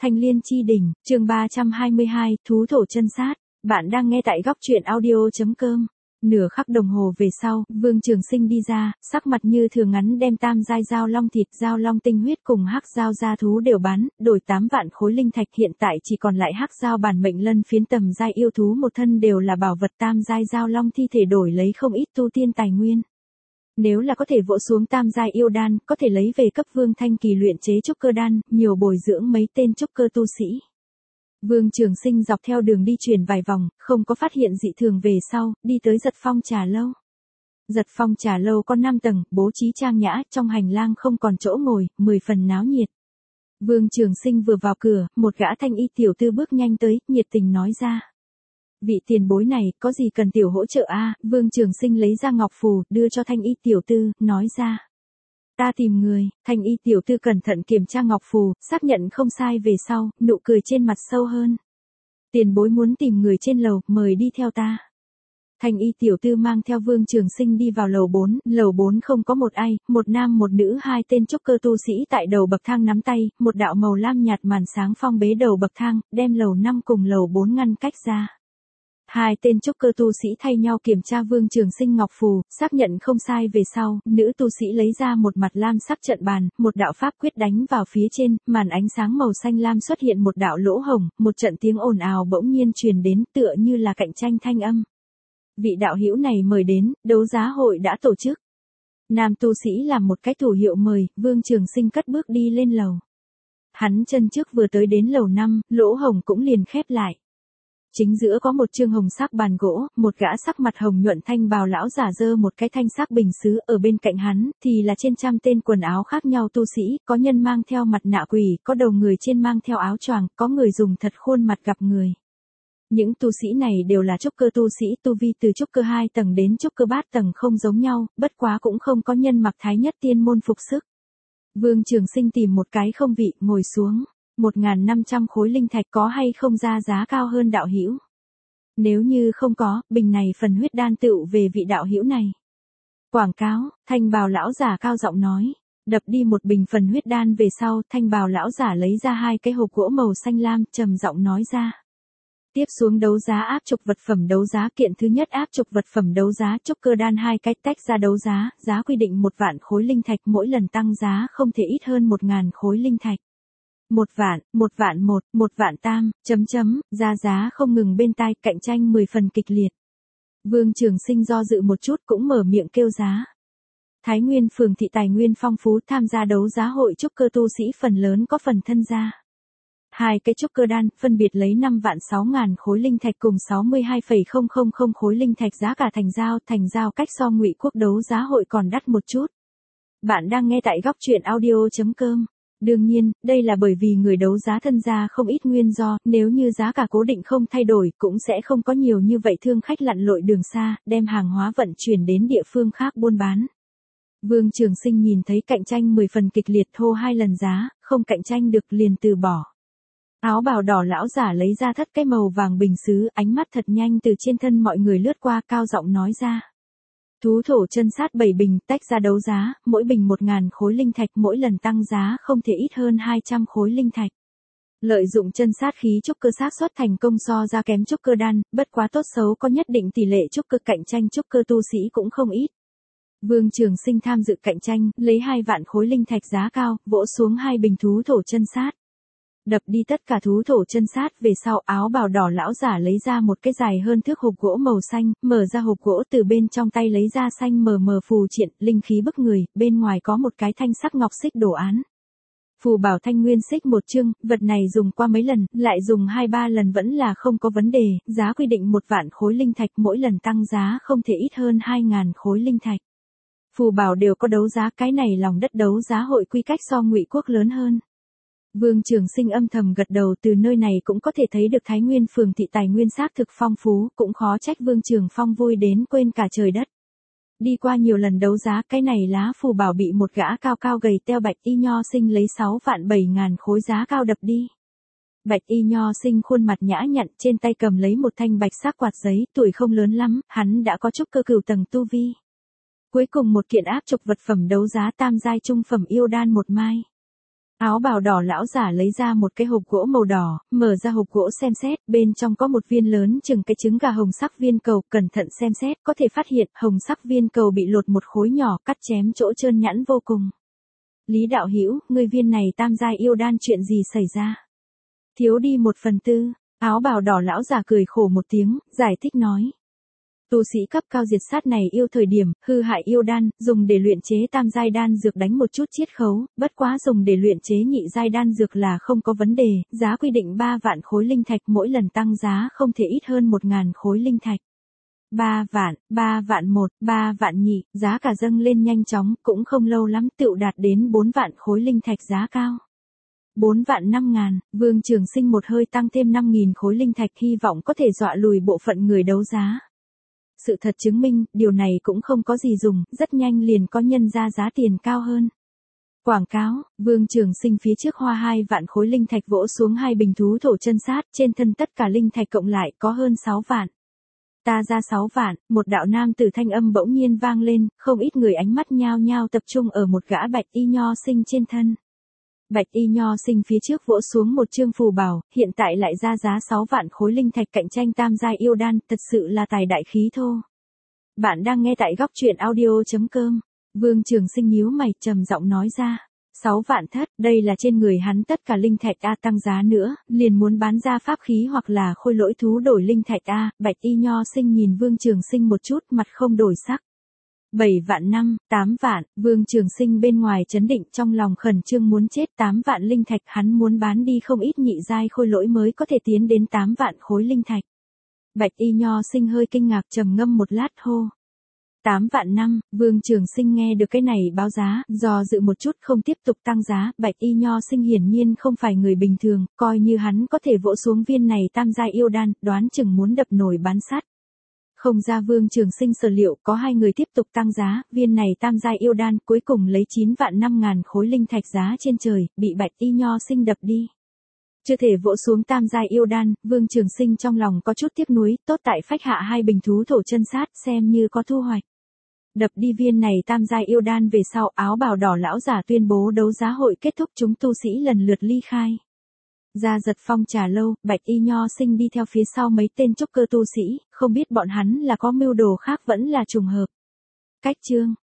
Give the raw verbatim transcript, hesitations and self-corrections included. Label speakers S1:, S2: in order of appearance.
S1: Thanh Liên Chi Đỉnh, chương ba trăm hai mươi hai, thú thổ chân sát. Bạn đang nghe tại góc truyện audio.com. Nửa khắc đồng hồ về sau, Vương Trường Sinh đi ra, sắc mặt như thường ngắn đem tam giai dao long thịt, dao long tinh huyết cùng hắc dao gia thú đều bán, đổi tám vạn khối linh thạch, hiện tại chỉ còn lại hắc dao bản mệnh lân phiến tầm giai yêu thú một thân đều là bảo vật, tam giai dao long thi thể đổi lấy không ít tu tiên tài nguyên. Nếu là có thể vỗ xuống tam giai yêu đan, có thể lấy về cấp Vương Thanh Kỳ luyện chế trúc cơ đan, nhiều bồi dưỡng mấy tên trúc cơ tu sĩ. Vương Trường Sinh dọc theo đường đi chuyển vài vòng, không có phát hiện dị thường về sau, đi tới Giật Phong trà lâu. Giật Phong trà lâu có năm tầng, bố trí trang nhã, trong hành lang không còn chỗ ngồi, mười phần náo nhiệt. Vương Trường Sinh vừa vào cửa, một gã thanh y tiểu tư bước nhanh tới, nhiệt tình nói ra. Vị tiền bối này, có gì cần tiểu hỗ trợ a? Vương Trường Sinh lấy ra ngọc phù, đưa cho thanh y tiểu tư, nói ra. Ta tìm người. Thanh y tiểu tư cẩn thận kiểm tra ngọc phù, xác nhận không sai về sau, nụ cười trên mặt sâu hơn. Tiền bối muốn tìm người trên lầu, mời đi theo ta. Thanh y tiểu tư mang theo Vương Trường Sinh đi vào lầu bốn, lầu bốn không có một ai, một nam một nữ hai tên trúc cơ tu sĩ tại đầu bậc thang nắm tay, một đạo màu lam nhạt màn sáng phong bế đầu bậc thang, đem lầu năm cùng lầu bốn ngăn cách ra. Hai tên trúc cơ tu sĩ thay nhau kiểm tra Vương Trường Sinh ngọc phù, xác nhận không sai về sau, nữ tu sĩ lấy ra một mặt lam sắc trận bàn, một đạo pháp quyết đánh vào phía trên, màn ánh sáng màu xanh lam xuất hiện một đạo lỗ hổng, một trận tiếng ồn ào bỗng nhiên truyền đến, tựa như là cạnh tranh thanh âm. Vị đạo hữu này mời đến, đấu giá hội đã tổ chức. Nam tu sĩ làm một cái thủ hiệu mời, Vương Trường Sinh cất bước đi lên lầu. Hắn chân trước vừa tới đến lầu năm, lỗ hổng cũng liền khép lại. Chính giữa có một chương hồng sắc bàn gỗ, một gã sắc mặt hồng nhuận thanh bào lão giả giơ một cái thanh sắc bình sứ, ở bên cạnh hắn thì là trên trăm tên quần áo khác nhau tu sĩ, có nhân mang theo mặt nạ quỷ, có đầu người trên mang theo áo choàng, có người dùng thật khuôn mặt gặp người. Những tu sĩ này đều là trúc cơ tu sĩ, tu vi từ trúc cơ hai tầng đến trúc cơ bát tầng không giống nhau, bất quá cũng không có nhân mặc thái nhất tiên môn phục sức. Vương Trường Sinh tìm một cái không vị, ngồi xuống. một nghìn năm trăm khối linh thạch có hay không ra giá cao hơn đạo hữu? Nếu như không có, bình này phần huyết đan tựu về vị đạo hữu này. Quảng cáo, thanh bào lão giả cao giọng nói. Đập đi một bình phần huyết đan về sau, thanh bào lão giả lấy ra hai cái hộp gỗ màu xanh lam, trầm giọng nói ra. Tiếp xuống đấu giá áp trục vật phẩm đấu giá kiện thứ nhất áp trục vật phẩm đấu giá trúc cơ đan hai cách tách ra đấu giá, giá quy định một vạn khối linh thạch, mỗi lần tăng giá không thể ít hơn một ngàn khối linh thạch. Một vạn, một vạn một, một vạn tam, chấm chấm, ra giá không ngừng bên tai, cạnh tranh mười phần kịch liệt. Vương Trường Sinh do dự một chút cũng mở miệng kêu giá. Thái Nguyên phường thị tài nguyên phong phú, tham gia đấu giá hội trúc cơ tu sĩ phần lớn có phần thân gia. Hai cái trúc cơ đan, phân biệt lấy năm vạn sáu ngàn khối linh thạch cùng sáu mươi hai phẩy không không không khối linh thạch, giá cả thành giao, thành giao cách so Ngụy Quốc đấu giá hội còn đắt một chút. Bạn đang nghe tại góc truyện audio.com. Đương nhiên, đây là bởi vì người đấu giá thân gia không ít nguyên do, nếu như giá cả cố định không thay đổi, cũng sẽ không có nhiều như vậy thương khách lặn lội đường xa, đem hàng hóa vận chuyển đến địa phương khác buôn bán. Vương Trường Sinh nhìn thấy cạnh tranh mười phần kịch liệt, thô hai lần giá, không cạnh tranh được liền từ bỏ. Áo bào đỏ lão giả lấy ra thất cái màu vàng bình sứ, ánh mắt thật nhanh từ trên thân mọi người lướt qua, cao giọng nói ra. Thú thổ chân sát bảy bình, tách ra đấu giá, mỗi bình một ngàn khối linh thạch, mỗi lần tăng giá không thể ít hơn hai trăm khối linh thạch. Lợi dụng chân sát khí trúc cơ xác suất thành công so ra kém trúc cơ đan, bất quá tốt xấu có nhất định tỷ lệ trúc cơ, cạnh tranh trúc cơ tu sĩ cũng không ít. Vương Trường Sinh tham dự cạnh tranh, lấy hai vạn khối linh thạch giá cao, vỗ xuống hai bình thú thổ chân sát. Đập đi tất cả thú thổ chân sát về sau, áo bào đỏ lão giả lấy ra một cái dài hơn thước hộp gỗ màu xanh, mở ra hộp gỗ, từ bên trong tay lấy ra xanh mờ mờ phù triện, linh khí bức người, bên ngoài có một cái thanh sắc ngọc xích đồ án. Phù bảo thanh nguyên xích một chương, vật này dùng qua mấy lần, lại dùng hai ba lần vẫn là không có vấn đề, giá quy định một vạn khối linh thạch, mỗi lần tăng giá không thể ít hơn hai ngàn khối linh thạch. Phù bảo đều có đấu giá, cái này lòng đất đấu giá hội quy cách so Ngụy Quốc lớn hơn. Vương Trường Sinh âm thầm gật đầu, từ nơi này cũng có thể thấy được Thái Nguyên phường thị tài nguyên xác thực phong phú, cũng khó trách Vương Trường Phong vui đến quên cả trời đất. Đi qua nhiều lần đấu giá, cái này lá phù bảo bị một gã cao cao gầy teo Bạch Y Nho Sinh lấy sáu vạn bảy ngàn khối giá cao đập đi. Bạch Y Nho Sinh khuôn mặt nhã nhặn, trên tay cầm lấy một thanh bạch sắc quạt giấy, tuổi không lớn lắm, hắn đã có trúc cơ cửu tầng tu vi. Cuối cùng một kiện áp trục vật phẩm đấu giá tam giai trung phẩm yêu đan một mai. Áo bào đỏ lão giả lấy ra một cái hộp gỗ màu đỏ, mở ra hộp gỗ xem xét, bên trong có một viên lớn chừng cái trứng gà hồng sắc viên cầu, cẩn thận xem xét, có thể phát hiện hồng sắc viên cầu bị lột một khối nhỏ, cắt chém chỗ trơn nhẵn vô cùng. Lý đạo hữu, ngươi viên này tam giai yêu đan chuyện gì xảy ra? Thiếu đi một phần tư, áo bào đỏ lão giả cười khổ một tiếng, giải thích nói. Tu sĩ cấp cao diệt sát này yêu thời điểm, hư hại yêu đan, dùng để luyện chế tam giai đan dược đánh một chút chiết khấu, bất quá dùng để luyện chế nhị giai đan dược là không có vấn đề, giá quy định ba vạn khối linh thạch, mỗi lần tăng giá không thể ít hơn một ngàn khối linh thạch. ba vạn, ba vạn một, ba vạn nhị, giá cả dâng lên nhanh chóng, cũng không lâu lắm tựu đạt đến bốn vạn khối linh thạch giá cao. bốn vạn năm ngàn, Vương Trường Sinh một hơi tăng thêm năm nghìn khối linh thạch, hy vọng có thể dọa lùi bộ phận người đấu giá. Sự thật chứng minh, điều này cũng không có gì dùng, rất nhanh liền có nhân ra giá tiền cao hơn. Quảng cáo, Vương Trường Sinh phía trước hoa hai vạn khối linh thạch vỗ xuống hai bình thú thổ chân sát, trên thân tất cả linh thạch cộng lại có hơn sáu vạn. Ta ra sáu vạn, một đạo nam tử thanh âm bỗng nhiên vang lên, không ít người ánh mắt nhao nhao tập trung ở một gã bạch y nho sinh trên thân. Bạch y nho sinh phía trước vỗ xuống một chương phù bảo, hiện tại lại ra giá sáu vạn khối linh thạch cạnh tranh tam giai yêu đan, thật sự là tài đại khí thô. Bạn đang nghe tại góc truyện audio chấm com. Vương Trường Sinh nhíu mày, trầm giọng nói ra. sáu vạn thất, đây là trên người hắn tất cả linh thạch A, tăng giá nữa, liền muốn bán ra pháp khí hoặc là khôi lỗi thú đổi linh thạch A. Bạch y nho sinh nhìn Vương Trường Sinh một chút, mặt không đổi sắc. bảy vạn năm, tám vạn, Vương Trường Sinh bên ngoài chấn định, trong lòng khẩn trương muốn chết. Tám vạn linh thạch, hắn muốn bán đi không ít nhị giai khôi lỗi mới có thể tiến đến tám vạn khối linh thạch. Bạch y nho sinh hơi kinh ngạc, trầm ngâm một lát hô. tám vạn năm, Vương Trường Sinh nghe được cái này báo giá, do dự một chút không tiếp tục tăng giá. Bạch y nho sinh hiển nhiên không phải người bình thường, coi như hắn có thể vỗ xuống viên này tam giai yêu đan, đoán chừng muốn đập nồi bán sắt. Không ra Vương Trường Sinh sở liệu, có hai người tiếp tục tăng giá, viên này tam giai yêu đan cuối cùng lấy chín vạn năm ngàn khối linh thạch giá trên trời, bị Bạch y nho sinh đập đi. Chưa thể vỗ xuống tam giai yêu đan, Vương Trường Sinh trong lòng có chút tiếc nuối, tốt tại phách hạ hai bình thú thổ chân sát, xem như có thu hoạch. Đập đi viên này tam giai yêu đan về sau, áo bào đỏ lão giả tuyên bố đấu giá hội kết thúc, chúng tu sĩ lần lượt ly khai. Ra Giật Phong trà lâu, Bạch y nho sinh đi theo phía sau mấy tên trúc cơ tu sĩ, không biết bọn hắn là có mưu đồ khác vẫn là trùng hợp. Cách chương